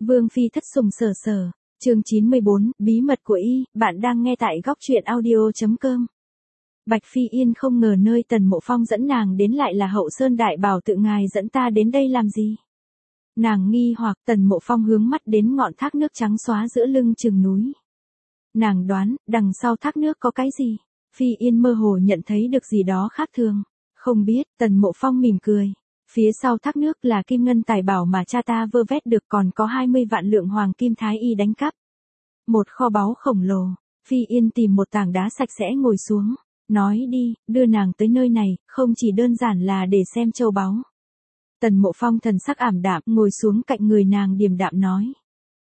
Vương Phi thất sủng sở sở, chương 94, bí mật của y, bạn đang nghe tại góc truyện audio.com. Bạch Phi Yên không ngờ nơi Tần Mộ Phong dẫn nàng đến lại là Hậu Sơn Đại Bảo tự ngài dẫn ta đến đây làm gì? Nàng nghi hoặc. Tần Mộ Phong hướng mắt đến ngọn thác nước trắng xóa giữa lưng chừng núi. Nàng đoán, đằng sau thác nước có cái gì? Phi Yên mơ hồ nhận thấy được gì đó khác thường. Không biết. Tần Mộ Phong mỉm cười. Phía sau thác nước là kim ngân tài bảo mà cha ta vơ vét được, còn có 20 vạn lượng hoàng kim thái y đánh cắp. Một kho báu khổng lồ. Phi Yên tìm một tảng đá sạch sẽ ngồi xuống. Nói đi, đưa nàng tới nơi này, không chỉ đơn giản là để xem châu báu. Tần Mộ Phong thần sắc ảm đạm, ngồi xuống cạnh người nàng điềm đạm nói.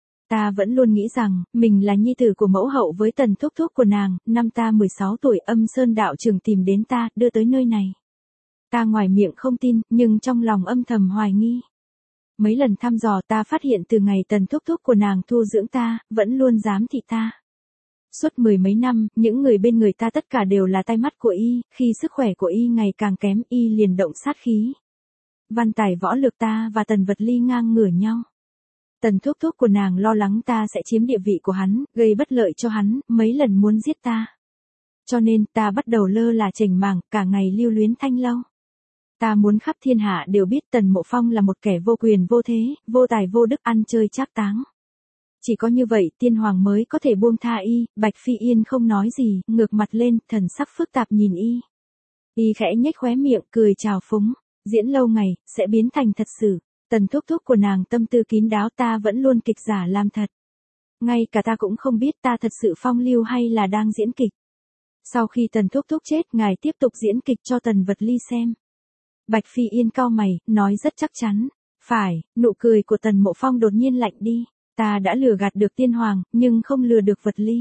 Ta vẫn luôn nghĩ rằng, mình là nhi tử của mẫu hậu với Tần thúc thúc của nàng, năm ta 16 tuổi Âm Sơn đạo trưởng tìm đến ta, đưa tới nơi này. Ta ngoài miệng không tin, nhưng trong lòng âm thầm hoài nghi. Mấy lần thăm dò ta phát hiện từ ngày Tần thúc thúc của nàng thu dưỡng ta, vẫn luôn giám thị ta. Suốt 10 mấy năm, những người bên người ta tất cả đều là tai mắt của y, khi sức khỏe của y ngày càng kém y liền động sát khí. Văn tài võ lược ta và Tần Vật Ly ngang ngửa nhau. Tần thúc thúc của nàng lo lắng ta sẽ chiếm địa vị của hắn, gây bất lợi cho hắn, mấy lần muốn giết ta. Cho nên ta bắt đầu lơ là chểnh mảng, cả ngày lưu luyến thanh lâu. Ta muốn khắp thiên hạ đều biết Tần Mộ Phong là một kẻ vô quyền vô thế, vô tài vô đức, ăn chơi trác táng. Chỉ có như vậy tiên hoàng mới có thể buông tha y. Bạch Phi Yên không nói gì, ngược mặt lên, thần sắc phức tạp nhìn y. Y khẽ nhếch khóe miệng, cười trào phúng. Diễn lâu ngày, sẽ biến thành thật sự. Tần thúc thúc của nàng tâm tư kín đáo, ta vẫn luôn kịch giả làm thật. Ngay cả ta cũng không biết ta thật sự phong lưu hay là đang diễn kịch. Sau khi Tần thúc thúc chết, ngài tiếp tục diễn kịch cho Tần Vật Ly xem. Bạch Phi Yên cau mày, nói rất chắc chắn. Phải. Nụ cười của Tần Mộ Phong đột nhiên lạnh đi. Ta đã lừa gạt được tiên hoàng, nhưng không lừa được Vật Ly.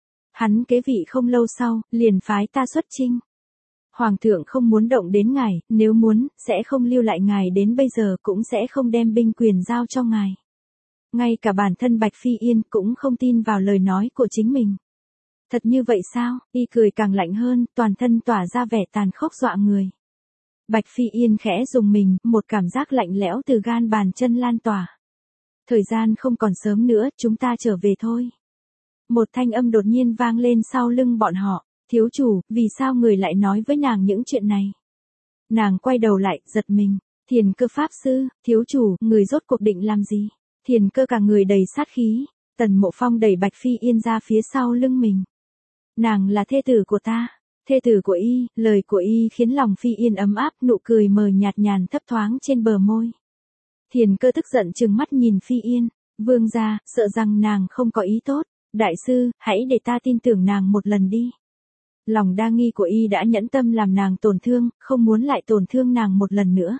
Hắn kế vị không lâu sau, liền phái ta xuất chinh. Hoàng thượng không muốn động đến ngài, nếu muốn, sẽ không lưu lại ngài đến bây giờ, cũng sẽ không đem binh quyền giao cho ngài. Ngay cả bản thân Bạch Phi Yên cũng không tin vào lời nói của chính mình. Thật như vậy sao? Y cười càng lạnh hơn, toàn thân tỏa ra vẻ tàn khốc dọa người. Bạch Phi Yên khẽ rùng mình, một cảm giác lạnh lẽo từ gan bàn chân lan tỏa. Thời gian không còn sớm nữa, chúng ta trở về thôi. Một thanh âm đột nhiên vang lên sau lưng bọn họ. Thiếu chủ, vì sao người lại nói với nàng những chuyện này? Nàng quay đầu lại, giật mình. Thiền Cơ pháp sư, thiếu chủ, người rốt cuộc định làm gì? Thiền Cơ cả người đầy sát khí. Tần Mộ Phong đẩy Bạch Phi Yên ra phía sau lưng mình. Nàng là thê tử của ta. Thê tử của y. Lời của y khiến lòng Phi Yên ấm áp, nụ cười mờ nhạt nhàn thấp thoáng trên bờ môi. Thiền Cơ tức giận trừng mắt nhìn Phi Yên. Vương gia, sợ rằng nàng không có ý tốt. Đại sư, hãy để ta tin tưởng nàng một lần đi. Lòng đa nghi của y đã nhẫn tâm làm nàng tổn thương, không muốn lại tổn thương nàng một lần nữa.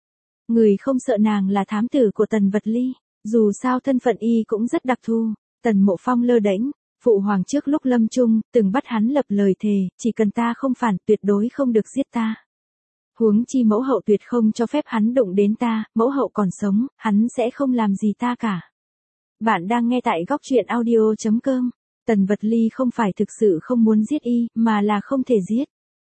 Người không sợ nàng là thám tử của Tần Vật Ly. Dù sao thân phận y cũng rất đặc thù. Tần Mộ Phong lơ đễnh. Phụ hoàng trước lúc lâm chung, từng bắt hắn lập lời thề, chỉ cần ta không phản, tuyệt đối không được giết ta. Huống chi mẫu hậu tuyệt không cho phép hắn đụng đến ta, mẫu hậu còn sống, hắn sẽ không làm gì ta cả. Bạn đang nghe tại góc truyện audio.com. Tần Vật Ly không phải thực sự không muốn giết y, mà là không thể giết.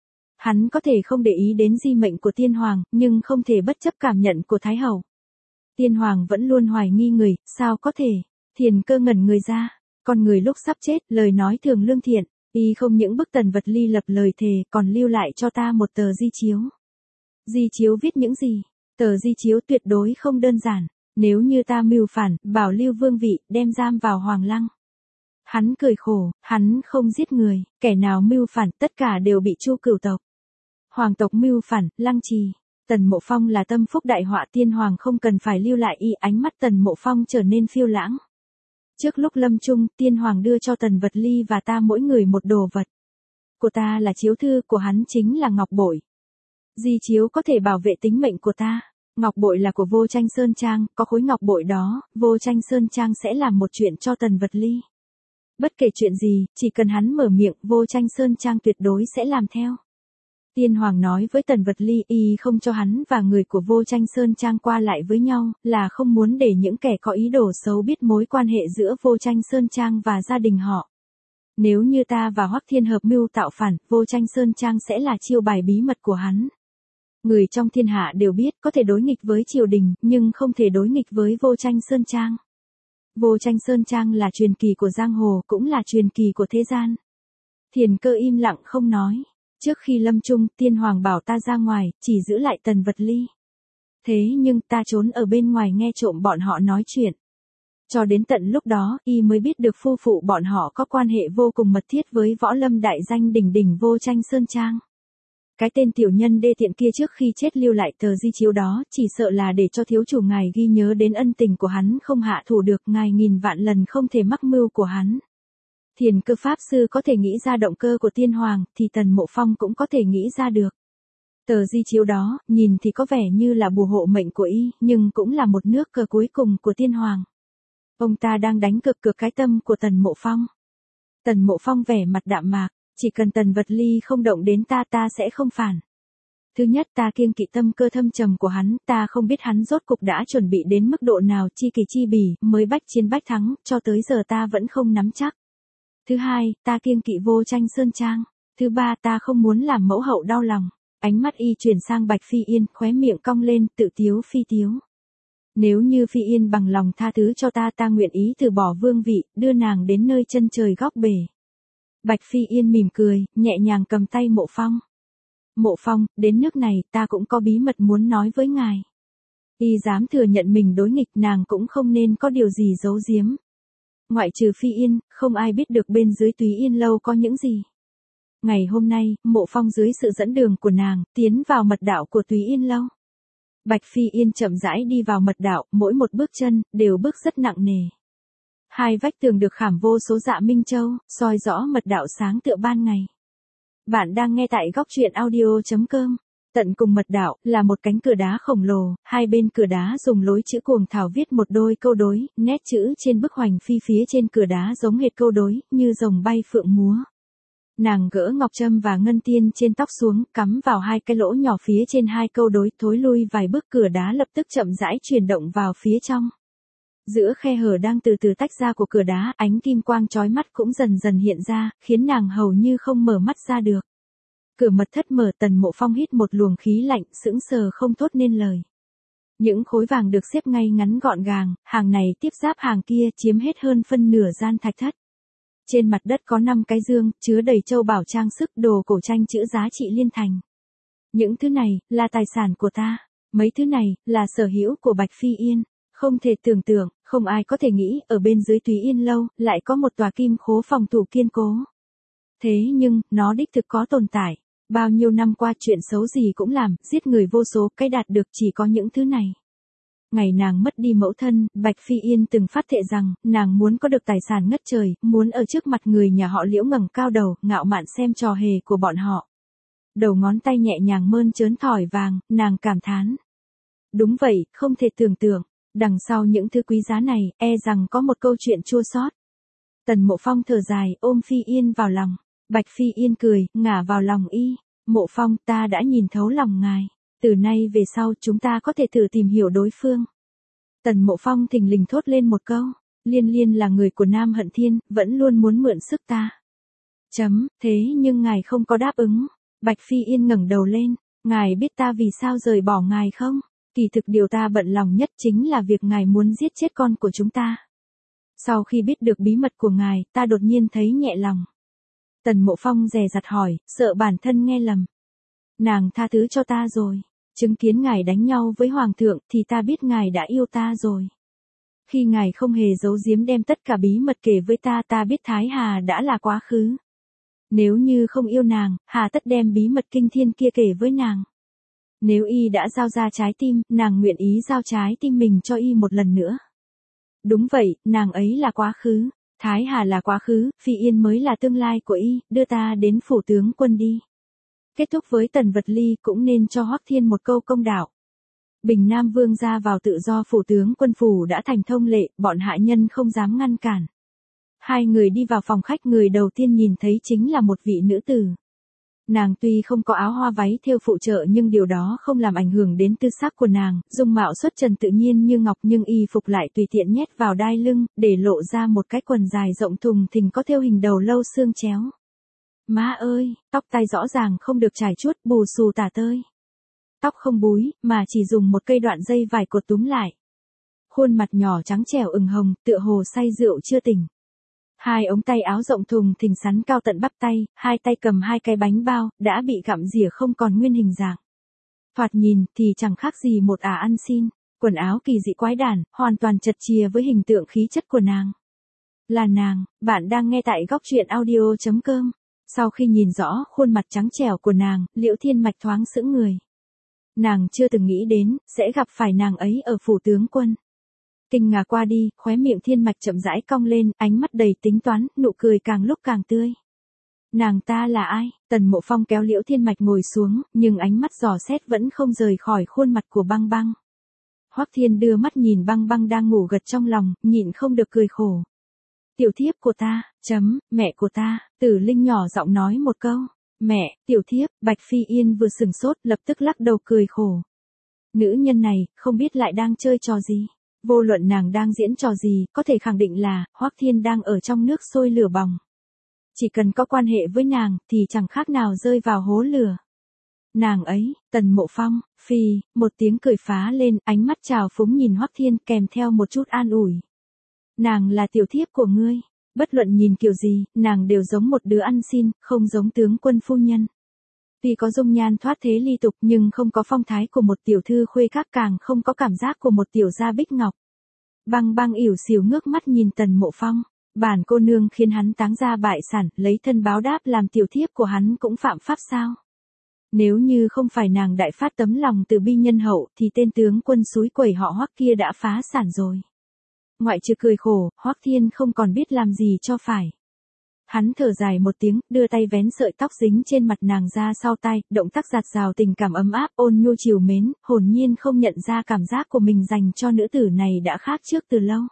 Hắn có thể không để ý đến di mệnh của tiên hoàng, nhưng không thể bất chấp cảm nhận của Thái hậu. Tiên hoàng vẫn luôn hoài nghi người, sao có thể? Thiền Cơ ngẩn người ra. Con người lúc sắp chết, lời nói thường lương thiện. Y không những bức Tần Vật Ly lập lời thề, còn lưu lại cho ta một tờ di chiếu. Di chiếu viết những gì? Tờ di chiếu tuyệt đối không đơn giản. Nếu như ta mưu phản, bảo lưu vương vị, đem giam vào hoàng lăng. Hắn cười khổ, hắn không giết người, kẻ nào mưu phản tất cả đều bị Chu Cửu tộc. Hoàng tộc mưu phản, lăng trì. Tần Mộ Phong là tâm phúc đại họa, tiên hoàng không cần phải lưu lại y. Ánh mắt Tần Mộ Phong trở nên phiêu lãng. Trước lúc lâm chung, tiên hoàng đưa cho Tần Vật Ly và ta mỗi người một đồ vật. Của ta là chiếu thư, của hắn chính là ngọc bội. Di chiếu có thể bảo vệ tính mệnh của ta. Ngọc bội là của Vô Tranh Sơn Trang, có khối ngọc bội đó, Vô Tranh Sơn Trang sẽ làm một chuyện cho Tần Vật Ly. Bất kể chuyện gì, chỉ cần hắn mở miệng, Vô Tranh Sơn Trang tuyệt đối sẽ làm theo. Tiên hoàng nói với Tần Vật Ly, y không cho hắn và người của Vô Tranh Sơn Trang qua lại với nhau, là không muốn để những kẻ có ý đồ xấu biết mối quan hệ giữa Vô Tranh Sơn Trang và gia đình họ. Nếu như ta và Hoắc Thiên hợp mưu tạo phản, Vô Tranh Sơn Trang sẽ là chiêu bài bí mật của hắn. Người trong thiên hạ đều biết có thể đối nghịch với triều đình, nhưng không thể đối nghịch với Vô Tranh Sơn Trang. Vô Tranh Sơn Trang là truyền kỳ của giang hồ, cũng là truyền kỳ của thế gian. Thiền Cơ im lặng không nói. Trước khi lâm chung, tiên hoàng bảo ta ra ngoài, chỉ giữ lại Tần Vật Ly. Thế nhưng ta trốn ở bên ngoài nghe trộm bọn họ nói chuyện. Cho đến tận lúc đó, y mới biết được phu phụ bọn họ có quan hệ vô cùng mật thiết với võ lâm đại danh đỉnh đỉnh Vô Tranh Sơn Trang. Cái tên tiểu nhân đê tiện kia trước khi chết lưu lại tờ di chiếu đó, chỉ sợ là để cho thiếu chủ ngài ghi nhớ đến ân tình của hắn, không hạ thủ được ngài nghìn vạn lần không thể mắc mưu của hắn. Thiền Cơ pháp sư có thể nghĩ ra động cơ của tiên hoàng, thì Tần Mộ Phong cũng có thể nghĩ ra được. Tờ di chiếu đó, nhìn thì có vẻ như là bùa hộ mệnh của y, nhưng cũng là một nước cờ cuối cùng của tiên hoàng. Ông ta đang đánh cược cái tâm của Tần Mộ Phong. Tần Mộ Phong vẻ mặt đạm mạc, chỉ cần Tần Vật Ly không động đến ta sẽ không phản. Thứ nhất, ta kiêng kỵ tâm cơ thâm trầm của hắn, ta không biết hắn rốt cục đã chuẩn bị đến mức độ nào, chi kỳ chi bỉ, mới bách chiến bách thắng, cho tới giờ ta vẫn không nắm chắc. Thứ hai, ta kiêng kỵ Vô Tranh Sơn Trang. Thứ ba, ta không muốn làm mẫu hậu đau lòng. Ánh mắt y chuyển sang Bạch Phi Yên, khóe miệng cong lên, tự tiếu phi tiếu. Nếu như Phi Yên bằng lòng tha thứ cho ta nguyện ý từ bỏ vương vị, đưa nàng đến nơi chân trời góc bể. Bạch Phi Yên mỉm cười, nhẹ nhàng cầm tay Mộ Phong. Mộ Phong, đến nước này, ta cũng có bí mật muốn nói với ngài. Y dám thừa nhận mình đối nghịch, nàng cũng không nên có điều gì giấu giếm. Ngoại trừ Phi Yên, không ai biết được bên dưới Túy Yên lâu có những gì. Ngày hôm nay, Mộ Phong dưới sự dẫn đường của nàng, tiến vào mật đạo của Túy Yên lâu. Bạch Phi Yên chậm rãi đi vào mật đạo, mỗi một bước chân, đều bước rất nặng nề. Hai vách tường được khảm vô số dạ minh châu, soi rõ mật đạo sáng tựa ban ngày. Bạn đang nghe tại góc truyện audio.com. Tận cùng mật đạo, là một cánh cửa đá khổng lồ, hai bên cửa đá dùng lối chữ cuồng thảo viết một đôi câu đối, nét chữ trên bức hoành phi phía trên cửa đá giống hệt câu đối, như rồng bay phượng múa. Nàng gỡ ngọc trâm và ngân tiên trên tóc xuống, cắm vào hai cái lỗ nhỏ phía trên hai câu đối, thối lui vài bước, cửa đá lập tức chậm rãi chuyển động vào phía trong. Giữa khe hở đang từ từ tách ra của cửa đá, ánh kim quang chói mắt cũng dần dần hiện ra, khiến nàng hầu như không mở mắt ra được. Cửa mật thất mở, Tần Mộ Phong hít một luồng khí lạnh, sững sờ không thốt nên lời. Những khối vàng được xếp ngay ngắn gọn gàng, hàng này tiếp giáp hàng kia, chiếm hết hơn phân nửa gian thạch thất. Trên mặt đất có 5 cái dương, chứa đầy châu bảo trang sức, đồ cổ tranh chữ giá trị liên thành. Những thứ này, là tài sản của ta. Mấy thứ này, là sở hữu của Bạch Phi Yên. Không thể tưởng tượng, không ai có thể nghĩ, ở bên dưới Túy Yên lâu, lại có một tòa kim khố phòng thủ kiên cố. Thế nhưng, nó đích thực có tồn tại. Bao nhiêu năm qua chuyện xấu gì cũng làm, giết người vô số, cái đạt được chỉ có những thứ này. Ngày nàng mất đi mẫu thân, Bạch Phi Yên từng phát thệ rằng, nàng muốn có được tài sản ngất trời, muốn ở trước mặt người nhà họ Liễu ngẩng cao đầu, ngạo mạn xem trò hề của bọn họ. Đầu ngón tay nhẹ nhàng mơn trớn thỏi vàng, nàng cảm thán. Đúng vậy, không thể tưởng tượng, đằng sau những thứ quý giá này, e rằng có một câu chuyện chua xót. Tần Mộ Phong thở dài, ôm Phi Yên vào lòng. Bạch Phi Yên cười, ngả vào lòng y. Mộ Phong, ta đã nhìn thấu lòng ngài. Từ nay về sau chúng ta có thể thử tìm hiểu đối phương. Tần Mộ Phong thình lình thốt lên một câu. Liên Liên là người của Nam Hận Thiên, vẫn luôn muốn mượn sức ta. Thế nhưng ngài không có đáp ứng. Bạch Phi Yên ngẩng đầu lên. Ngài biết ta vì sao rời bỏ ngài không? Kỳ thực điều ta bận lòng nhất chính là việc ngài muốn giết chết con của chúng ta. Sau khi biết được bí mật của ngài, ta đột nhiên thấy nhẹ lòng. Tần Mộ Phong dè dặt hỏi, sợ bản thân nghe lầm. Nàng tha thứ cho ta rồi. Chứng kiến ngài đánh nhau với hoàng thượng thì ta biết ngài đã yêu ta rồi. Khi ngài không hề giấu giếm đem tất cả bí mật kể với ta biết Thái Hà đã là quá khứ. Nếu như không yêu nàng, hà tất đem bí mật kinh thiên kia kể với nàng. Nếu y đã giao ra trái tim, nàng nguyện ý giao trái tim mình cho y một lần nữa. Đúng vậy, nàng ấy là quá khứ. Thái Hà là quá khứ, Phi Yên mới là tương lai của y, đưa ta đến phủ tướng quân đi. Kết thúc với Tần Vật Ly cũng nên cho Hoắc Thiên một câu công đạo. Bình Nam Vương ra vào tự do phủ tướng quân phủ đã thành thông lệ, bọn hạ nhân không dám ngăn cản. Hai người đi vào phòng khách, người đầu tiên nhìn thấy chính là một vị nữ tử. Nàng tuy không có áo hoa váy thêu phụ trợ nhưng điều đó không làm ảnh hưởng đến tư sắc của nàng, dung mạo xuất trần tự nhiên như ngọc nhưng y phục lại tùy tiện nhét vào đai lưng, để lộ ra một cái quần dài rộng thùng thình có thêu hình đầu lâu xương chéo. Má ơi, tóc tai rõ ràng không được chải chuốt, bù xù tả tơi. Tóc không búi, mà chỉ dùng một cây đoạn dây vải cột túm lại. khuôn mặt nhỏ trắng trẻo ửng hồng, tựa hồ say rượu chưa tỉnh. Hai ống tay áo rộng thùng thình sắn cao tận bắp tay, hai tay cầm hai cái bánh bao, đã bị gặm rỉa không còn nguyên hình dạng. Thoạt nhìn thì chẳng khác gì một ăn xin, quần áo kỳ dị quái đản, hoàn toàn chật chìa với hình tượng khí chất của nàng. Là nàng, bạn đang nghe tại góc truyện audio.com. Sau khi nhìn rõ khuôn mặt trắng trẻo của nàng, Liễu Thiên Mạch thoáng sững người. Nàng chưa từng nghĩ đến, sẽ gặp phải nàng ấy ở phủ tướng quân. Kinh ngạc qua đi, khóe miệng Thiên Mạch chậm rãi cong lên, ánh mắt đầy tính toán, nụ cười càng lúc càng tươi. Nàng ta là ai? Tần Mộ Phong kéo Liễu Thiên Mạch ngồi xuống, nhưng ánh mắt dò xét vẫn không rời khỏi khuôn mặt của Băng Băng. Hoắc Thiên đưa mắt nhìn Băng Băng đang ngủ gật trong lòng, nhịn không được cười khổ. Tiểu thiếp của ta, mẹ của ta, Tử Linh nhỏ giọng nói một câu. Mẹ, tiểu thiếp, Bạch Phi Yên vừa sừng sốt, lập tức lắc đầu cười khổ. Nữ nhân này, không biết lại đang chơi trò gì. Vô luận nàng đang diễn trò gì, có thể khẳng định là, Hoắc Thiên đang ở trong nước sôi lửa bỏng. Chỉ cần có quan hệ với nàng, thì chẳng khác nào rơi vào hố lửa. Nàng ấy, Tần Mộ Phong, một tiếng cười phá lên, ánh mắt trào phúng nhìn Hoắc Thiên kèm theo một chút an ủi. Nàng là tiểu thiếp của ngươi, bất luận nhìn kiểu gì, nàng đều giống một đứa ăn xin, không giống tướng quân phu nhân. Tuy có dung nhan thoát thế ly tục nhưng không có phong thái của một tiểu thư khuê các, càng không có cảm giác của một tiểu gia bích ngọc. Băng Băng ỉu xìu ngước mắt nhìn Tần Mộ Phong, bản cô nương khiến hắn táng ra bại sản, lấy thân báo đáp làm tiểu thiếp của hắn cũng phạm pháp sao? Nếu như không phải nàng đại phát tấm lòng từ bi nhân hậu thì tên tướng quân xúi quẩy họ Hoắc kia đã phá sản rồi. Ngoại trừ cười khổ, Hoắc Thiên không còn biết làm gì cho phải. Hắn thở dài một tiếng, đưa tay vén sợi tóc dính trên mặt nàng ra sau tai, động tác giạt rào tình cảm ấm áp, ôn nhu chiều mến, hồn nhiên không nhận ra cảm giác của mình dành cho nữ tử này đã khác trước từ lâu.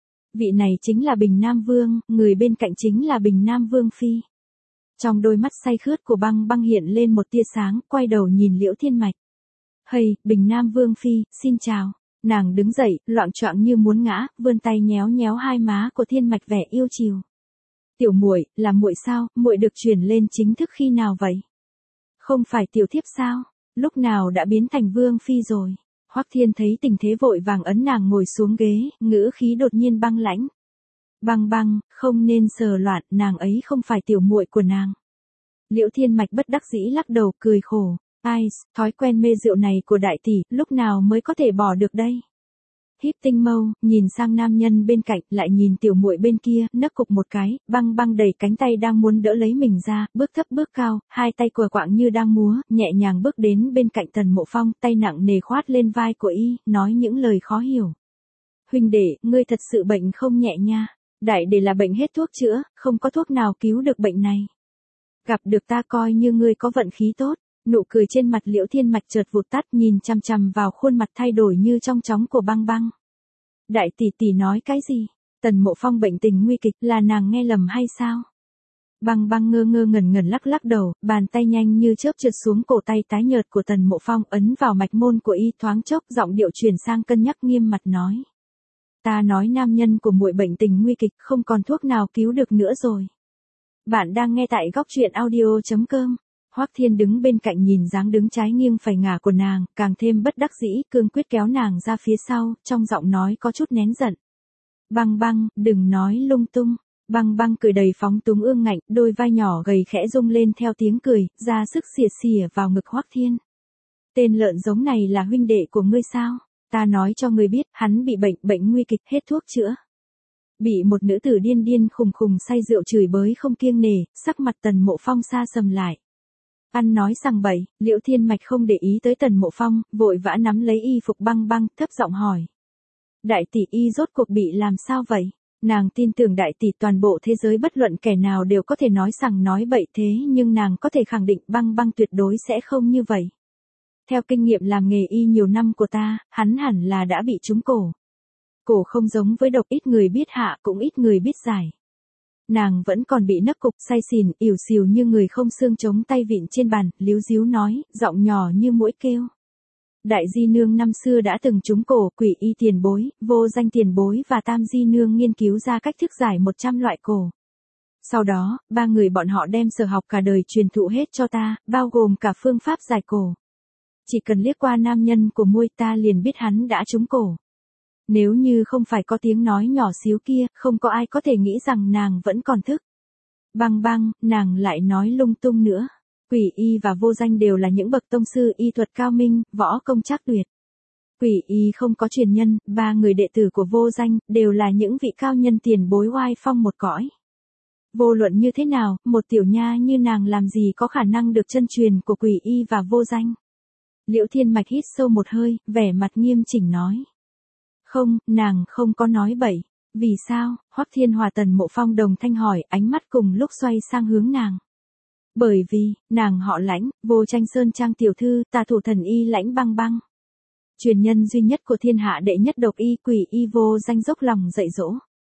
Vị này chính là Bình Nam Vương, người bên cạnh chính là Bình Nam Vương Phi. Trong đôi mắt say khướt của Băng Băng hiện lên một tia sáng, quay đầu nhìn Liễu Thiên Mạch. Hây, Bình Nam Vương Phi, xin chào. Nàng đứng dậy, loạng choạng như muốn ngã, vươn tay nhéo nhéo hai má của Thiên Mạch vẻ yêu chiều. Tiểu muội, là muội sao? Muội được chuyển lên chính thức khi nào vậy? Không phải tiểu thiếp sao? Lúc nào đã biến thành Vương Phi rồi? Hoắc Thiên thấy tình thế vội vàng ấn nàng ngồi xuống ghế, ngữ khí đột nhiên băng lãnh. Băng Băng, không nên sờ loạn, nàng ấy không phải tiểu muội của nàng. Liễu Thiên Mạch bất đắc dĩ lắc đầu cười khổ. Ai, thói quen mê rượu này của đại tỷ, lúc nào mới có thể bỏ được đây? Híp tinh mâu, nhìn sang nam nhân bên cạnh, lại nhìn tiểu muội bên kia, nấc cục một cái, Băng Băng đẩy cánh tay đang muốn đỡ lấy mình ra, bước thấp bước cao, hai tay quờ quạng như đang múa, nhẹ nhàng bước đến bên cạnh Tần Mộ Phong, tay nặng nề khoát lên vai của y, nói những lời khó hiểu. Huynh đệ, ngươi thật sự bệnh không nhẹ nha. Đại để là bệnh hết thuốc chữa, không có thuốc nào cứu được bệnh này. Gặp được ta coi như ngươi có vận khí tốt. Nụ cười trên mặt Liễu Thiên Mạch chợt vụt tắt, nhìn chằm chằm vào khuôn mặt thay đổi như trong chóng của Băng Băng. Đại tỷ tỷ nói cái gì? Tần Mộ Phong bệnh tình nguy kịch, là nàng nghe lầm hay sao? Băng Băng ngơ ngơ ngẩn ngẩn lắc lắc đầu, bàn tay nhanh như chớp trượt xuống cổ tay tái nhợt của Tần Mộ Phong, ấn vào mạch môn của y, thoáng chốc giọng điệu chuyển sang cân nhắc nghiêm mặt nói. Ta nói nam nhân của muội bệnh tình nguy kịch, không còn thuốc nào cứu được nữa rồi. Bạn đang nghe tại góc truyện audio.com. Hoắc Thiên đứng bên cạnh nhìn dáng đứng trái nghiêng phải ngả của nàng, càng thêm bất đắc dĩ, cương quyết kéo nàng ra phía sau, trong giọng nói có chút nén giận. Băng Băng, đừng nói lung tung. Băng Băng cười đầy phóng túng ương ngạnh, đôi vai nhỏ gầy khẽ rung lên theo tiếng cười, ra sức xìa xìa vào ngực Hoắc Thiên. Tên lợn giống này là huynh đệ của ngươi sao? Ta nói cho ngươi biết, hắn bị bệnh nguy kịch, hết thuốc chữa. Bị một nữ tử điên điên khùng khùng say rượu chửi bới không kiêng nể, sắc mặt Tần Mộ Phong sa sầm lại. Ăn nói sằng bậy, Liễu Thiên Mạch không để ý tới Tần Mộ Phong, vội vã nắm lấy y phục Băng Băng, thấp giọng hỏi. Đại tỷ y rốt cuộc bị làm sao vậy? Nàng tin tưởng đại tỷ toàn bộ thế giới bất luận kẻ nào đều có thể nói sằng nói bậy thế, nhưng nàng có thể khẳng định Băng Băng tuyệt đối sẽ không như vậy. Theo kinh nghiệm làm nghề y nhiều năm của ta, hắn hẳn là đã bị trúng cổ. Cổ không giống với độc, ít người biết hạ cũng ít người biết giải. Nàng vẫn còn bị nấc cục, say xỉn, ỉu xìu như người không xương, chống tay vịn trên bàn, líu díu nói, giọng nhỏ như muỗi kêu. Đại di nương năm xưa đã từng trúng cổ, quỷ y tiền bối, vô danh tiền bối và tam di nương nghiên cứu ra cách thức giải 100 loại cổ. Sau đó, ba người bọn họ đem sở học cả đời truyền thụ hết cho ta, bao gồm cả phương pháp giải cổ. Chỉ cần liếc qua nam nhân của muội ta liền biết hắn đã trúng cổ. Nếu như không phải có tiếng nói nhỏ xíu kia, không có ai có thể nghĩ rằng nàng vẫn còn thức. Băng băng, nàng lại nói lung tung nữa. Quỷ y và vô danh đều là những bậc tông sư y thuật cao minh, võ công trác tuyệt. Quỷ y không có truyền nhân, 3 người đệ tử của vô danh, đều là những vị cao nhân tiền bối oai phong một cõi. Vô luận như thế nào, một tiểu nha như nàng làm gì có khả năng được chân truyền của quỷ y và vô danh. Liễu Thiên Mạch hít sâu một hơi, vẻ mặt nghiêm chỉnh nói. Không, nàng không có nói bậy. Vì sao? Hoắc Thiên Hòa Tần Mộ Phong đồng thanh hỏi, ánh mắt cùng lúc xoay sang hướng nàng. Bởi vì, nàng họ Lãnh, Vô Tranh Sơn Trang tiểu thư, tà thủ thần y Lãnh Băng Băng. Truyền nhân duy nhất của thiên hạ đệ nhất độc y quỷ y vô danh dốc lòng dạy dỗ.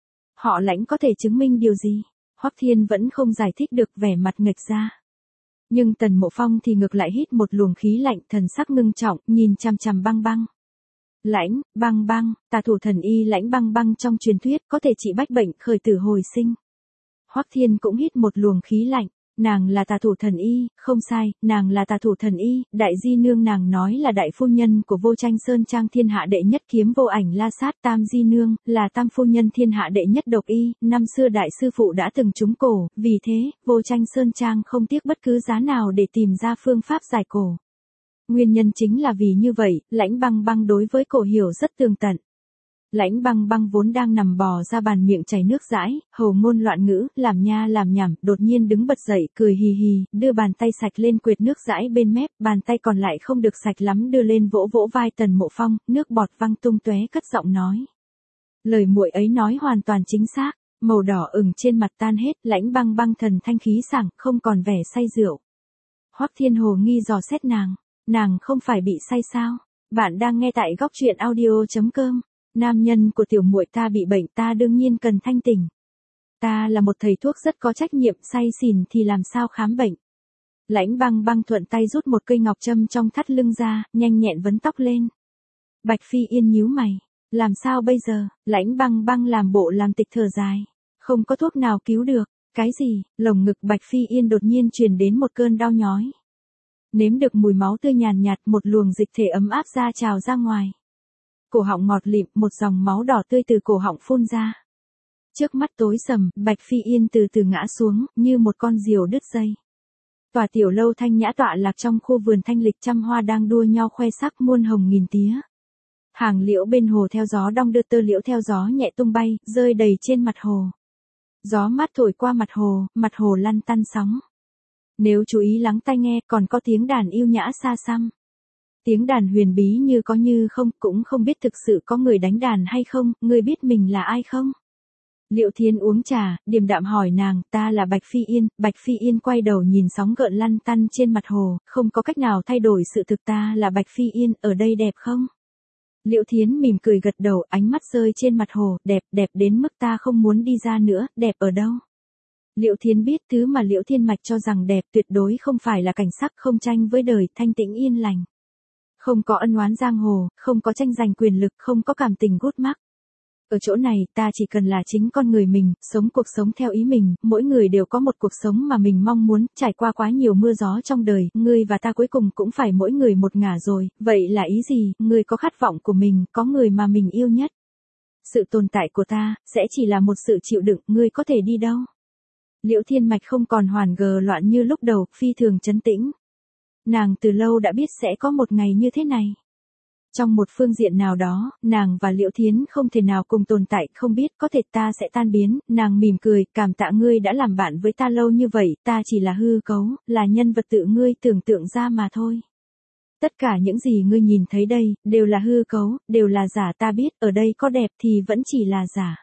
Họ Lãnh có thể chứng minh điều gì? Hoắc Thiên vẫn không giải thích được, vẻ mặt nghệch ra. Nhưng Tần Mộ Phong thì ngược lại hít một luồng khí lạnh, thần sắc ngưng trọng, nhìn chằm chằm Băng Băng. Lãnh, Băng Băng, tà thủ thần y Lãnh Băng Băng trong truyền thuyết có thể trị bách bệnh, khởi tử hồi sinh. Hoắc Thiên cũng hít một luồng khí lạnh. Nàng là tà thủ thần y, không sai, nàng là tà thủ thần y, đại di nương nàng nói là đại phu nhân của Vô Tranh Sơn Trang thiên hạ đệ nhất kiếm vô ảnh la sát, tam di nương, là tam phu nhân thiên hạ đệ nhất độc y, năm xưa đại sư phụ đã từng trúng cổ, vì thế, Vô Tranh Sơn Trang không tiếc bất cứ giá nào để tìm ra phương pháp giải cổ. Nguyên nhân chính là vì như vậy, Lãnh Băng Băng đối với cổ hiểu rất tường tận. Lãnh Băng Băng vốn đang nằm bò ra bàn miệng chảy nước dãi, hầu ngôn loạn ngữ, làm nha làm nhảm, đột nhiên đứng bật dậy, cười hì hì, đưa bàn tay sạch lên quệt nước dãi bên mép, bàn tay còn lại không được sạch lắm đưa lên vỗ vỗ vai Tần Mộ Phong, nước bọt văng tung tóe, cất giọng nói. Lời muội ấy nói hoàn toàn chính xác, màu đỏ ửng trên mặt tan hết, Lãnh Băng Băng thần thanh khí sảng, không còn vẻ say rượu. Hoắc Thiên hồ nghi dò xét nàng không phải bị say sao? Bạn đang nghe tại góc truyện audio.com. Nam nhân của tiểu muội ta bị bệnh, ta đương nhiên cần thanh tỉnh. Ta là một thầy thuốc rất có trách nhiệm, say xỉn thì làm sao khám bệnh. Lãnh Băng Băng thuận tay rút một cây ngọc châm trong thắt lưng ra, nhanh nhẹn vấn tóc lên. Bạch Phi Yên nhíu mày, làm sao bây giờ? Lãnh Băng Băng làm bộ làm tịch thở dài, không có thuốc nào cứu được. Cái gì? Lồng ngực Bạch Phi Yên đột nhiên truyền đến một cơn đau nhói. Nếm được mùi máu tươi nhàn nhạt, một luồng dịch thể ấm áp ra trào ra ngoài. Cổ họng ngọt lịm, một dòng máu đỏ tươi từ cổ họng phun ra. Trước mắt tối sầm, Bạch Phi Yên từ từ ngã xuống, như một con diều đứt dây. Tòa tiểu lâu thanh nhã tọa lạc trong khu vườn thanh lịch, trăm hoa đang đua nhau khoe sắc muôn hồng nghìn tía. Hàng liễu bên hồ theo gió đong đưa, tơ liễu theo gió nhẹ tung bay, rơi đầy trên mặt hồ. Gió mát thổi qua mặt hồ lăn tăn sóng. Nếu chú ý lắng tai nghe, còn có tiếng đàn yêu nhã xa xăm. Tiếng đàn huyền bí như có như không, cũng không biết thực sự có người đánh đàn hay không, ngươi biết mình là ai không? Liễu Thiến uống trà, điềm đạm hỏi nàng, ta là Bạch Phi Yên. Bạch Phi Yên quay đầu nhìn sóng gợn lăn tăn trên mặt hồ, không có cách nào thay đổi sự thực, ta là Bạch Phi Yên, ở đây đẹp không? Liễu Thiến mỉm cười gật đầu, ánh mắt rơi trên mặt hồ, đẹp, đẹp đến mức ta không muốn đi ra nữa, đẹp ở đâu? Liễu Thiến biết thứ mà Liễu Thiên Mạch cho rằng đẹp tuyệt đối không phải là cảnh sắc, không tranh với đời, thanh tĩnh yên lành. Không có ân oán giang hồ, không có tranh giành quyền lực, không có cảm tình gút mắc. Ở chỗ này, ta chỉ cần là chính con người mình, sống cuộc sống theo ý mình, mỗi người đều có một cuộc sống mà mình mong muốn, trải qua quá nhiều mưa gió trong đời, ngươi và ta cuối cùng cũng phải mỗi người một ngả rồi, vậy là ý gì, ngươi có khát vọng của mình, có người mà mình yêu nhất. Sự tồn tại của ta, sẽ chỉ là một sự chịu đựng, ngươi có thể đi đâu. Liễu Thiên Mạch không còn hoàn gờ loạn như lúc đầu, phi thường trấn tĩnh. Nàng từ lâu đã biết sẽ có một ngày như thế này. Trong một phương diện nào đó, nàng và Liễu Thiến không thể nào cùng tồn tại, không biết có thể ta sẽ tan biến, nàng mỉm cười, cảm tạ ngươi đã làm bạn với ta lâu như vậy, ta chỉ là hư cấu, là nhân vật tự ngươi tưởng tượng ra mà thôi. Tất cả những gì ngươi nhìn thấy đây, đều là hư cấu, đều là giả, ta biết, ở đây có đẹp thì vẫn chỉ là giả.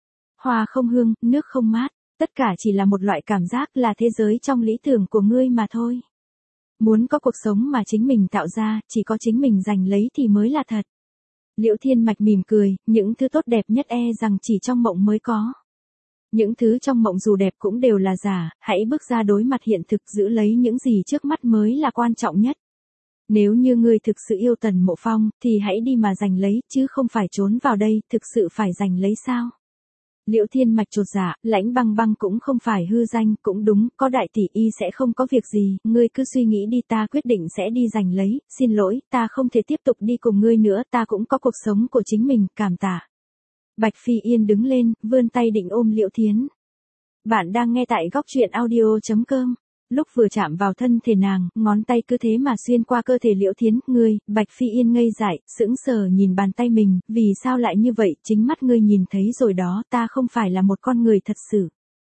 Hoa không hương, nước không mát, tất cả chỉ là một loại cảm giác, là thế giới trong lý tưởng của ngươi mà thôi. Muốn có cuộc sống mà chính mình tạo ra, chỉ có chính mình giành lấy thì mới là thật. Liễu Thiên Mạch mỉm cười, những thứ tốt đẹp nhất rằng chỉ trong mộng mới có. Những thứ trong mộng dù đẹp cũng đều là giả, hãy bước ra đối mặt hiện thực, giữ lấy những gì trước mắt mới là quan trọng nhất. Nếu như ngươi thực sự yêu Tần Mộ Phong, thì hãy đi mà giành lấy, chứ không phải trốn vào đây, thực sự phải giành lấy sao? Liễu Thiên Mạch chột dạ, Lãnh Băng Băng cũng không phải hư danh, cũng đúng, có đại tỷ y sẽ không có việc gì, ngươi cứ suy nghĩ đi, ta quyết định sẽ đi giành lấy, xin lỗi, ta không thể tiếp tục đi cùng ngươi nữa, ta cũng có cuộc sống của chính mình, cảm tạ. Bạch Phi Yên đứng lên, vươn tay định ôm Liễu Thiến. Bạn đang nghe tại góc truyện audio.com. Lúc vừa chạm vào thân thể nàng, ngón tay cứ thế mà xuyên qua cơ thể Liễu Thiến, ngươi, Bạch Phi Yên ngây dại, sững sờ nhìn bàn tay mình, vì sao lại như vậy, chính mắt ngươi nhìn thấy rồi đó, ta không phải là một con người thật sự.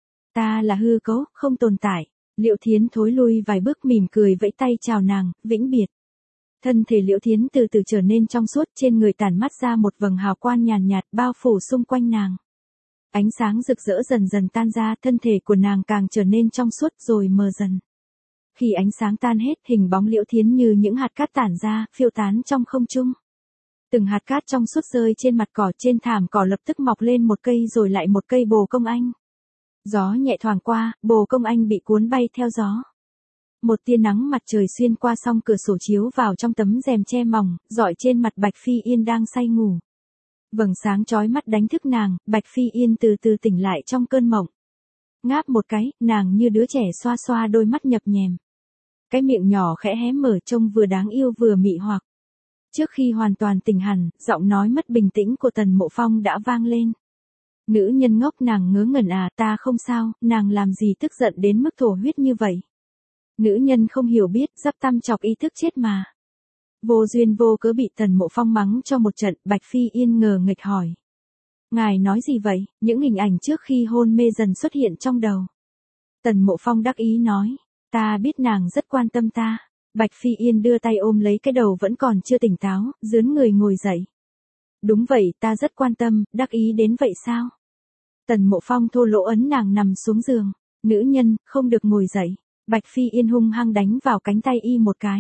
Ta là hư cấu, không tồn tại. Liễu Thiến thối lui vài bước mỉm cười vẫy tay chào nàng, vĩnh biệt. Thân thể Liễu Thiến từ từ trở nên trong suốt, trên người tản mắt ra một vầng hào quang nhàn nhạt bao phủ xung quanh nàng. Ánh sáng rực rỡ dần dần tan ra, thân thể của nàng càng trở nên trong suốt rồi mờ dần. Khi ánh sáng tan hết, hình bóng Liễu Thiến như những hạt cát tản ra, phiêu tán trong không trung. Từng hạt cát trong suốt rơi trên mặt cỏ, trên thảm cỏ lập tức mọc lên một cây rồi lại một cây bồ công anh. Gió nhẹ thoảng qua, bồ công anh bị cuốn bay theo gió. Một tia nắng mặt trời xuyên qua song cửa sổ chiếu vào trong tấm rèm che mỏng, rọi trên mặt Bạch Phi Yên đang say ngủ. Vầng sáng chói mắt đánh thức nàng, Bạch Phi Yên từ từ tỉnh lại trong cơn mộng. Ngáp một cái, nàng như đứa trẻ xoa xoa đôi mắt nhập nhèm. Cái miệng nhỏ khẽ hé mở trông vừa đáng yêu vừa mị hoặc. Trước khi hoàn toàn tỉnh hẳn, giọng nói mất bình tĩnh của Tần Mộ Phong đã vang lên. Nữ nhân ngốc, nàng ngớ ngẩn à, ta không sao, nàng làm gì tức giận đến mức thổ huyết như vậy. Nữ nhân không hiểu biết, dắp tăm chọc ý thức chết mà. Vô duyên vô cớ bị Tần Mộ Phong mắng cho một trận, Bạch Phi Yên ngờ nghịch hỏi. Ngài nói gì vậy? Những hình ảnh trước khi hôn mê dần xuất hiện trong đầu. Tần Mộ Phong đắc ý nói, ta biết nàng rất quan tâm ta. Bạch Phi Yên đưa tay ôm lấy cái đầu vẫn còn chưa tỉnh táo, dướn người ngồi dậy. Đúng vậy, ta rất quan tâm, đắc ý đến vậy sao? Tần Mộ Phong thô lỗ ấn nàng nằm xuống giường. Nữ nhân, không được ngồi dậy. Bạch Phi Yên hung hăng đánh vào cánh tay y một cái.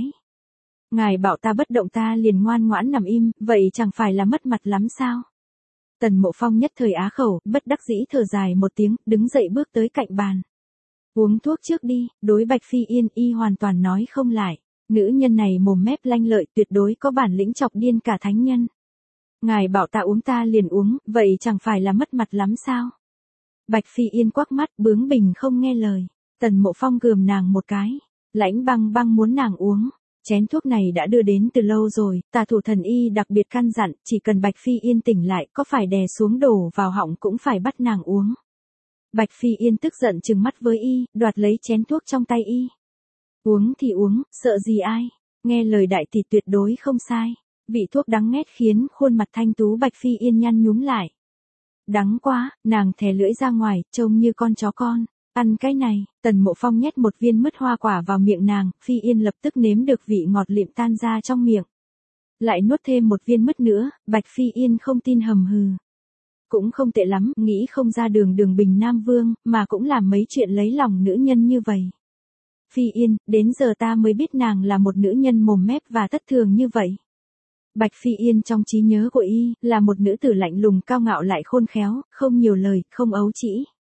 Ngài bảo ta bất động ta liền ngoan ngoãn nằm im, vậy chẳng phải là mất mặt lắm sao? Tần Mộ Phong nhất thời á khẩu, bất đắc dĩ thở dài một tiếng, đứng dậy bước tới cạnh bàn. Uống thuốc trước đi, đối Bạch Phi Yên y hoàn toàn nói không lại. Nữ nhân này mồm mép lanh lợi, tuyệt đối có bản lĩnh chọc điên cả thánh nhân. Ngài bảo ta uống ta liền uống, vậy chẳng phải là mất mặt lắm sao? Bạch Phi Yên quắc mắt, bướng bỉnh không nghe lời. Tần Mộ Phong gườm nàng một cái. Lãnh Băng Băng muốn nàng uống. Chén thuốc này đã đưa đến từ lâu rồi, tà thủ thần y đặc biệt căn dặn, chỉ cần Bạch Phi Yên tỉnh lại, có phải đè xuống đổ vào họng cũng phải bắt nàng uống. Bạch Phi Yên tức giận trừng mắt với y, đoạt lấy chén thuốc trong tay y. Uống thì uống, sợ gì ai, nghe lời đại tỷ tuyệt đối không sai. Vị thuốc đắng nghét khiến khuôn mặt thanh tú Bạch Phi Yên nhăn nhúm lại. Đắng quá, nàng thè lưỡi ra ngoài, trông như con chó con. Ăn cái này, Tần Mộ Phong nhét một viên mứt hoa quả vào miệng nàng, Phi Yên lập tức nếm được vị ngọt lịm tan ra trong miệng. Lại nuốt thêm một viên mứt nữa, Bạch Phi Yên không tin hầm hừ. Cũng không tệ lắm, nghĩ không ra đường bình Nam Vương, mà cũng làm mấy chuyện lấy lòng nữ nhân như vậy. Phi Yên, đến giờ ta mới biết nàng là một nữ nhân mồm mép và thất thường như vậy. Bạch Phi Yên trong trí nhớ của y, là một nữ tử lạnh lùng cao ngạo lại khôn khéo, không nhiều lời, không ấu trĩ.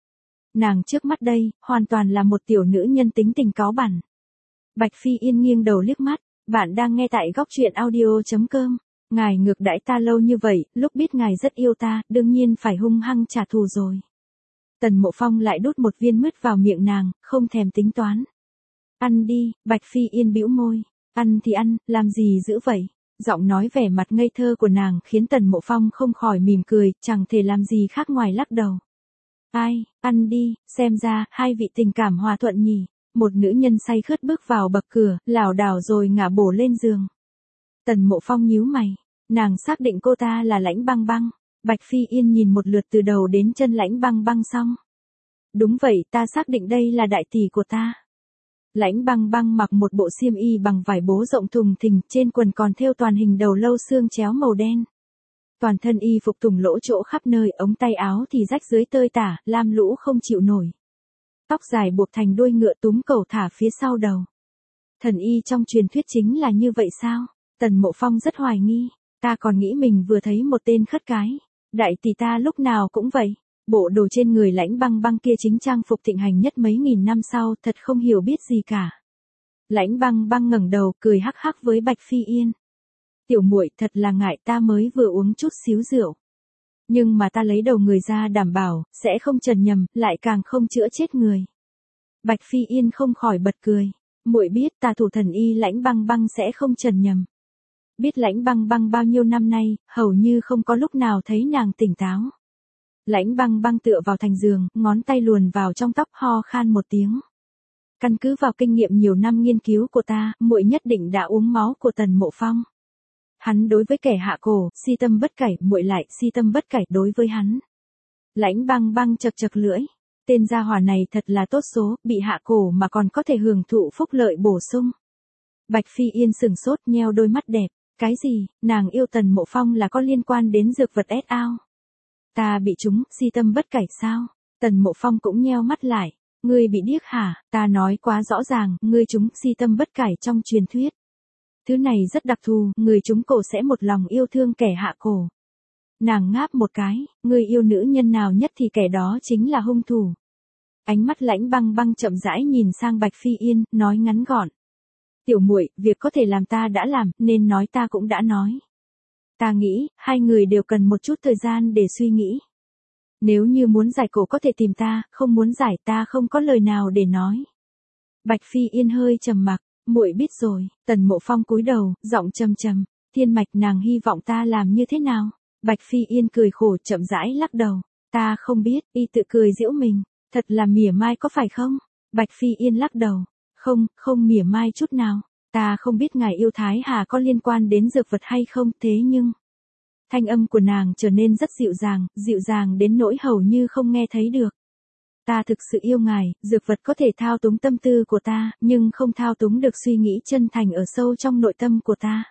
Nàng trước mắt đây, hoàn toàn là một tiểu nữ nhân tính tình cáu bẳn. Bạch Phi Yên nghiêng đầu liếc mắt, bạn đang nghe tại góc truyện audio.com. Ngài ngược đãi ta lâu như vậy, lúc biết ngài rất yêu ta, đương nhiên phải hung hăng trả thù rồi. Tần Mộ Phong lại đút một viên mứt vào miệng nàng, không thèm tính toán. Ăn đi, Bạch Phi Yên bĩu môi. Ăn thì ăn, làm gì dữ vậy? Giọng nói vẻ mặt ngây thơ của nàng khiến Tần Mộ Phong không khỏi mỉm cười, chẳng thể làm gì khác ngoài lắc đầu. Ai, ăn đi, xem ra, hai vị tình cảm hòa thuận nhỉ. Một nữ nhân say khướt bước vào bậc cửa, lảo đảo rồi ngả bổ lên giường. Tần Mộ Phong nhíu mày, nàng xác định cô ta là Lãnh Băng Băng. Bạch Phi Yên nhìn một lượt từ đầu đến chân Lãnh Băng Băng xong. Đúng vậy, ta xác định đây là đại tỷ của ta. Lãnh Băng Băng mặc một bộ xiêm y bằng vải bố rộng thùng thình, trên quần còn thêu toàn hình đầu lâu xương chéo màu đen. Toàn thân y phục thủng lỗ chỗ khắp nơi, ống tay áo thì rách dưới tơi tả, lam lũ không chịu nổi. Tóc dài buộc thành đuôi ngựa túm cẩu thả phía sau đầu. Thần y trong truyền thuyết chính là như vậy sao? Tần Mộ Phong rất hoài nghi, ta còn nghĩ mình vừa thấy một tên khất cái. Đại tỷ ta lúc nào cũng vậy. Bộ đồ trên người Lãnh Băng Băng kia chính trang phục thịnh hành nhất mấy nghìn năm sau, thật không hiểu biết gì cả. Lãnh Băng Băng ngẩng đầu, cười hắc hắc với Bạch Phi Yên. Tiểu muội thật là ngại, ta mới vừa uống chút xíu rượu. Nhưng mà ta lấy đầu người ra đảm bảo, sẽ không trần nhầm, lại càng không chữa chết người. Bạch Phi Yên không khỏi bật cười. Muội biết tà thủ thần y Lãnh Băng Băng sẽ không trần nhầm. Biết Lãnh Băng Băng bao nhiêu năm nay, hầu như không có lúc nào thấy nàng tỉnh táo. Lãnh Băng Băng tựa vào thành giường, ngón tay luồn vào trong tóc ho khan một tiếng. Căn cứ vào kinh nghiệm nhiều năm nghiên cứu của ta, muội nhất định đã uống máu của Tần Mộ Phong. Hắn đối với kẻ hạ cổ, si tâm bất cải, muội lại si tâm bất cải đối với hắn. Lãnh Băng Băng chật chật lưỡi. Tên gia hỏa này thật là tốt số, bị hạ cổ mà còn có thể hưởng thụ phúc lợi bổ sung. Bạch Phi Yên sừng sốt nheo đôi mắt đẹp. Cái gì, nàng yêu Tần Mộ Phong là có liên quan đến dược vật ét ao. Ta bị chúng, si tâm bất cải sao? Tần Mộ Phong cũng nheo mắt lại. Ngươi bị điếc hả? Ta nói quá rõ ràng, ngươi chúng si tâm bất cải trong truyền thuyết. Thứ này rất đặc thù, người chúng cổ sẽ một lòng yêu thương kẻ hạ cổ. Nàng ngáp một cái, ngươi yêu nữ nhân nào nhất thì kẻ đó chính là hung thủ. Ánh mắt Lãnh Băng Băng chậm rãi nhìn sang Bạch Phi Yên, nói ngắn gọn. Tiểu muội, việc có thể làm ta đã làm, nên nói ta cũng đã nói. Ta nghĩ, hai người đều cần một chút thời gian để suy nghĩ. Nếu như muốn giải cổ có thể tìm ta, không muốn giải ta không có lời nào để nói. Bạch Phi Yên hơi trầm mặc, muội biết rồi. Tần Mộ Phong cúi đầu, giọng trầm trầm. Thiên mạch nàng hy vọng ta làm như thế nào? Bạch Phi Yên cười khổ chậm rãi lắc đầu. Ta không biết, y tự cười giễu mình. Thật là mỉa mai có phải không? Bạch Phi Yên lắc đầu. Không mỉa mai chút nào. Ta không biết ngài yêu Thái Hà có liên quan đến dược vật hay không, thế nhưng... Thanh âm của nàng trở nên rất dịu dàng đến nỗi hầu như không nghe thấy được. Ta thực sự yêu ngài, dược vật có thể thao túng tâm tư của ta, nhưng không thao túng được suy nghĩ chân thành ở sâu trong nội tâm của ta.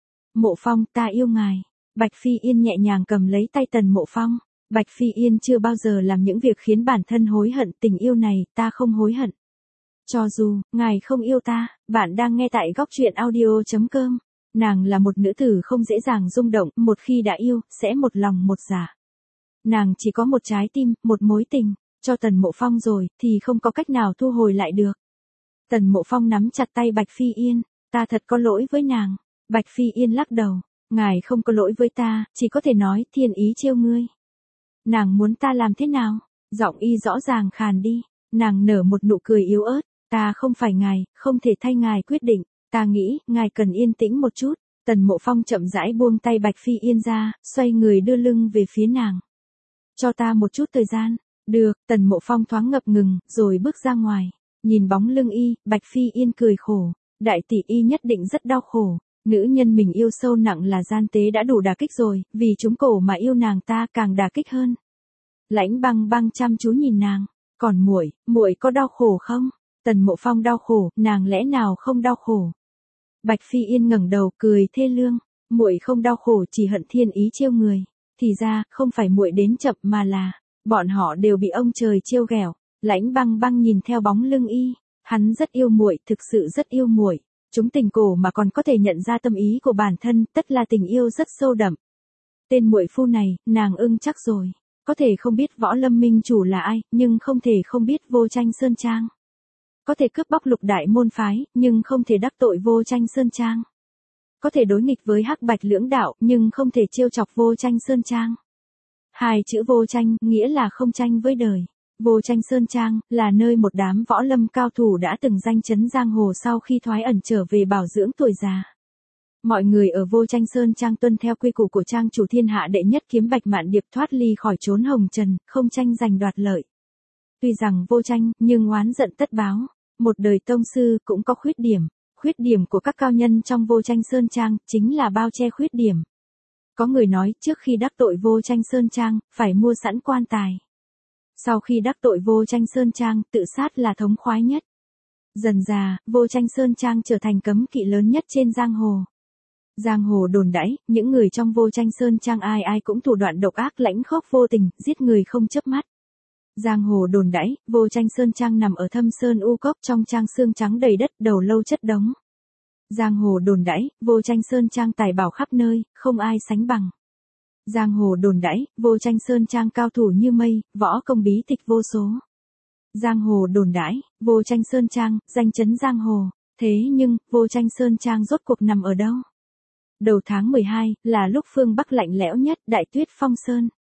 Mộ Phong, ta yêu ngài. Bạch Phi Yên nhẹ nhàng cầm lấy tay Tần Mộ Phong. Bạch Phi Yên chưa bao giờ làm những việc khiến bản thân hối hận, tình yêu này, ta không hối hận. Cho dù, ngài không yêu ta, bạn đang nghe tại góc truyện audio.com. Nàng là một nữ tử không dễ dàng rung động, một khi đã yêu, sẽ một lòng một dạ. Nàng chỉ có một trái tim, một mối tình, cho Tần Mộ Phong rồi, thì không có cách nào thu hồi lại được. Tần Mộ Phong nắm chặt tay Bạch Phi Yên, ta thật có lỗi với nàng. Bạch Phi Yên lắc đầu, ngài không có lỗi với ta, chỉ có thể nói thiên ý trêu ngươi. Nàng muốn ta làm thế nào? Giọng y rõ ràng khàn đi, nàng nở một nụ cười yếu ớt, ta không phải ngài, không thể thay ngài quyết định. Ta nghĩ, ngài cần yên tĩnh một chút. Tần Mộ Phong chậm rãi buông tay Bạch Phi Yên ra, xoay người đưa lưng về phía nàng. Cho ta một chút thời gian. Được, Tần Mộ Phong thoáng ngập ngừng, rồi bước ra ngoài. Nhìn bóng lưng y, Bạch Phi Yên cười khổ. Đại tỷ y nhất định rất đau khổ. Nữ nhân mình yêu sâu nặng là gian tế đã đủ đả kích rồi, vì chúng cổ mà yêu nàng ta càng đả kích hơn. Lãnh Băng Băng chăm chú nhìn nàng. Còn muội có đau khổ không? Tần Mộ Phong đau khổ, nàng lẽ nào không đau khổ? Bạch Phi Yên ngẩng đầu cười thê lương, muội không đau khổ chỉ hận thiên ý trêu người, thì ra không phải muội đến chậm mà là bọn họ đều bị ông trời trêu ghẹo. Lãnh Băng Băng nhìn theo bóng lưng y, hắn rất yêu muội, thực sự rất yêu muội. Chúng tình cổ mà còn có thể nhận ra tâm ý của bản thân, tất là tình yêu rất sâu đậm. Tên muội phu này, nàng ưng chắc rồi. Có thể không biết Võ Lâm Minh chủ là ai, nhưng không thể không biết Vô Tranh Sơn Trang. Có thể cướp bóc Lục Đại môn phái, nhưng không thể đắc tội Vô Tranh Sơn Trang. Có thể đối nghịch với Hắc Bạch lưỡng đạo, nhưng không thể trêu chọc Vô Tranh Sơn Trang. Hai chữ Vô Tranh, nghĩa là không tranh với đời. Vô Tranh Sơn Trang, là nơi một đám võ lâm cao thủ đã từng danh chấn giang hồ sau khi thoái ẩn trở về bảo dưỡng tuổi già. Mọi người ở Vô Tranh Sơn Trang tuân theo quy củ của trang chủ thiên hạ đệ nhất kiếm Bạch Mạn Điệp thoát ly khỏi chốn hồng trần, không tranh giành đoạt lợi. Tuy rằng vô tranh, nhưng oán giận tất báo. Một đời tông sư cũng có khuyết điểm. Khuyết điểm của các cao nhân trong Vô Tranh Sơn Trang, chính là bao che khuyết điểm. Có người nói, trước khi đắc tội Vô Tranh Sơn Trang, phải mua sẵn quan tài. Sau khi đắc tội Vô Tranh Sơn Trang, tự sát là thống khoái nhất. Dần dà, Vô Tranh Sơn Trang trở thành cấm kỵ lớn nhất trên giang hồ. Giang hồ đồn đãi, những người trong Vô Tranh Sơn Trang ai ai cũng thủ đoạn độc ác lãnh khốc vô tình, giết người không chớp mắt. Giang hồ đồn đãi, Vô Tranh Sơn Trang nằm ở thâm sơn u cốc trong trang xương trắng đầy đất, đầu lâu chất đống. Giang hồ đồn đãi, Vô Tranh Sơn Trang tài bảo khắp nơi, không ai sánh bằng. Giang hồ đồn đãi, Vô Tranh Sơn Trang cao thủ như mây, võ công bí tịch vô số. Giang hồ đồn đãi, Vô Tranh Sơn Trang, danh chấn giang hồ. Thế nhưng, Vô Tranh Sơn Trang rốt cuộc nằm ở đâu? Đầu tháng 12, là lúc phương Bắc lạnh lẽo nhất, đại tuyết phong sơn.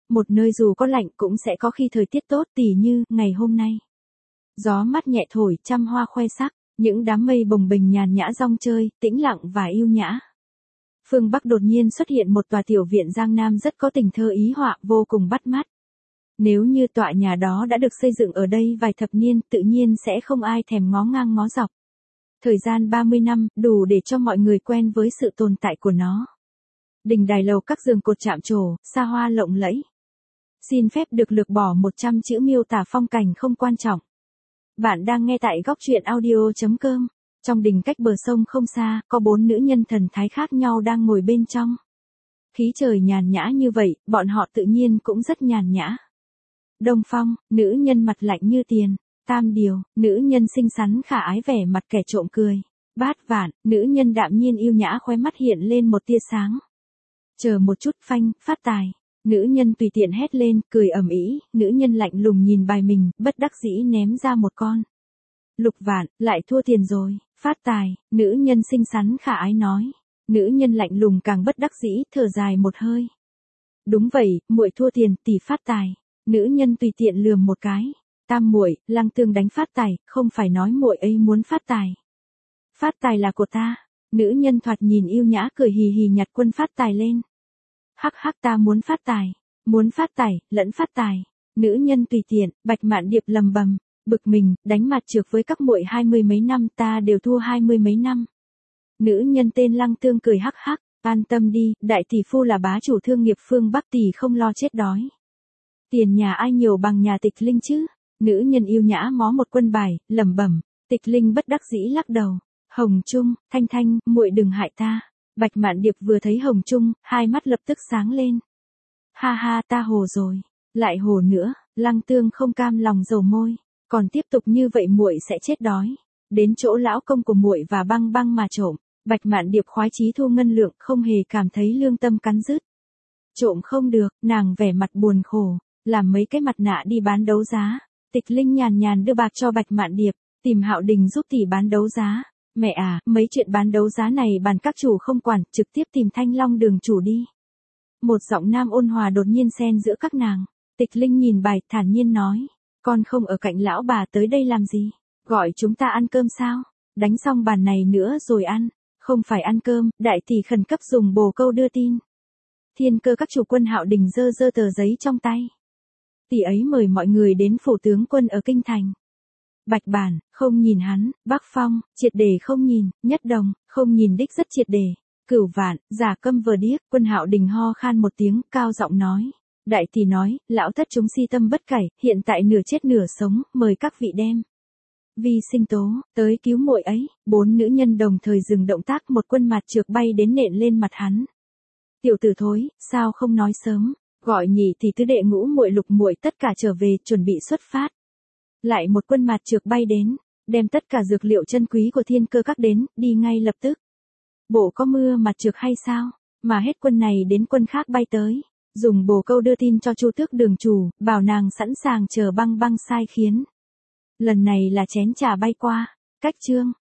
Một nơi dù có lạnh cũng sẽ có khi thời tiết tốt, tỉ như ngày hôm nay. Gió mát nhẹ thổi, trăm hoa khoe sắc, những đám mây bồng bềnh nhàn nhã rong chơi, tĩnh lặng và yêu nhã. Phương Bắc đột nhiên xuất hiện một tòa tiểu viện Giang Nam rất có tình thơ ý họa, vô cùng bắt mắt. Nếu như tòa nhà đó đã được xây dựng ở đây vài thập niên, tự nhiên sẽ không ai thèm ngó ngang ngó dọc. Thời gian 30 năm, đủ để cho mọi người quen với sự tồn tại của nó. Đình đài lầu các giường cột chạm trổ, xa hoa lộng lẫy. Xin phép được lược bỏ 100 chữ miêu tả phong cảnh không quan trọng. Bạn đang nghe tại góc truyện audio.com. Trong đình cách bờ sông không xa, có 4 nữ nhân thần thái khác nhau đang ngồi bên trong. Khí trời nhàn nhã như vậy, bọn họ tự nhiên cũng rất nhàn nhã. Đông Phong, nữ nhân mặt lạnh như tiền. Tam Điều, nữ nhân xinh xắn khả ái vẻ mặt kẻ trộm cười. Bát Vạn, nữ nhân đạm nhiên yêu nhã khóe mắt hiện lên một tia sáng. Chờ một chút, Phanh, Phát Tài. Nữ nhân tùy tiện hét lên, cười ầm ĩ, nữ nhân lạnh lùng nhìn bài mình, bất đắc dĩ ném ra một con. Lục Vạn, lại thua tiền rồi. Phát Tài, nữ nhân xinh xắn khả ái nói. Nữ nhân lạnh lùng càng bất đắc dĩ, thở dài một hơi. Đúng vậy, muội thua tiền, tỷ Phát Tài. Nữ nhân tùy tiện lườm một cái. Tam muội, Lăng Tương đánh Phát Tài, không phải nói muội ấy muốn phát tài. Phát tài là của ta. Nữ nhân thoạt nhìn yêu nhã cười hì hì nhặt quân Phát Tài lên. Hắc hắc, ta muốn phát tài. Muốn phát tài, lẫn phát tài. Nữ nhân tùy tiện, Bạch Mạn Điệp lầm bầm. Bực mình, đánh mặt trược với các muội 20 mấy năm, ta đều thua 20 mấy năm. Nữ nhân tên Lăng Tương cười hắc hắc. An tâm đi, đại tỷ phu là bá chủ thương nghiệp phương Bắc, tỷ không lo chết đói. Tiền nhà ai nhiều bằng nhà Tịch Linh chứ. Nữ nhân yêu nhã ngó một quân bài, lẩm bẩm. Tịch Linh bất đắc dĩ lắc đầu. Hồng Trung, Thanh Thanh, muội đừng hại ta. Bạch Mạn Điệp vừa thấy Hồng Trung, hai mắt lập tức sáng lên. Ha ha, ta hồ rồi. Lại hồ nữa. Lăng Tương không cam lòng dầu môi. Còn tiếp tục như vậy muội sẽ chết đói. Đến chỗ lão công của muội và băng băng mà trộm. Bạch Mạn Điệp khoái chí thu ngân lượng, không hề cảm thấy lương tâm cắn rứt. Trộm không được, nàng vẻ mặt buồn khổ, làm mấy cái mặt nạ đi bán đấu giá. Tịch Linh nhàn nhàn đưa bạc cho Bạch Mạn Điệp, tìm Hạo Đình giúp tỷ bán đấu giá. Mẹ à, mấy chuyện bán đấu giá này bàn các chủ không quản, trực tiếp tìm Thanh Long đường chủ đi. Một giọng nam ôn hòa đột nhiên xen giữa các nàng. Tịch Linh nhìn bài, thản nhiên nói. Con không ở cạnh lão bà tới đây làm gì? Gọi chúng ta ăn cơm sao? Đánh xong bàn này nữa rồi ăn. Không phải ăn cơm, đại tỷ khẩn cấp dùng bồ câu đưa tin. Thiên Cơ các chủ quân Hạo Đình giơ giơ tờ giấy trong tay. Tỷ ấy mời mọi người đến phủ tướng quân ở kinh thành. Bạch Bản, không nhìn hắn. Bắc Phong, triệt để không nhìn. Nhất Đồng, không nhìn đích rất triệt để. Cửu Vạn, giả câm vờ điếc. Quân Hạo Đình ho khan một tiếng, cao giọng nói. Đại tỷ nói, lão thất chúng si tâm bất cải, hiện tại nửa chết nửa sống, mời các vị đem. Vi Sinh Tố, tới cứu muội ấy. 4 nữ nhân đồng thời dừng động tác, một quân mặt trược bay đến nện lên mặt hắn. Tiểu tử thối, sao không nói sớm, gọi nhị thì tứ đệ ngũ muội lục muội tất cả trở về, chuẩn bị xuất phát. Lại một quân mặt trược bay đến, đem tất cả dược liệu chân quý của Thiên Cơ các đến, đi ngay lập tức. Bộ có mưa mặt trược hay sao, mà hết quân này đến quân khác bay tới, dùng bồ câu đưa tin cho Chu Tước đường chủ, bảo nàng sẵn sàng chờ băng băng sai khiến. Lần này là chén trà bay qua. Cách chương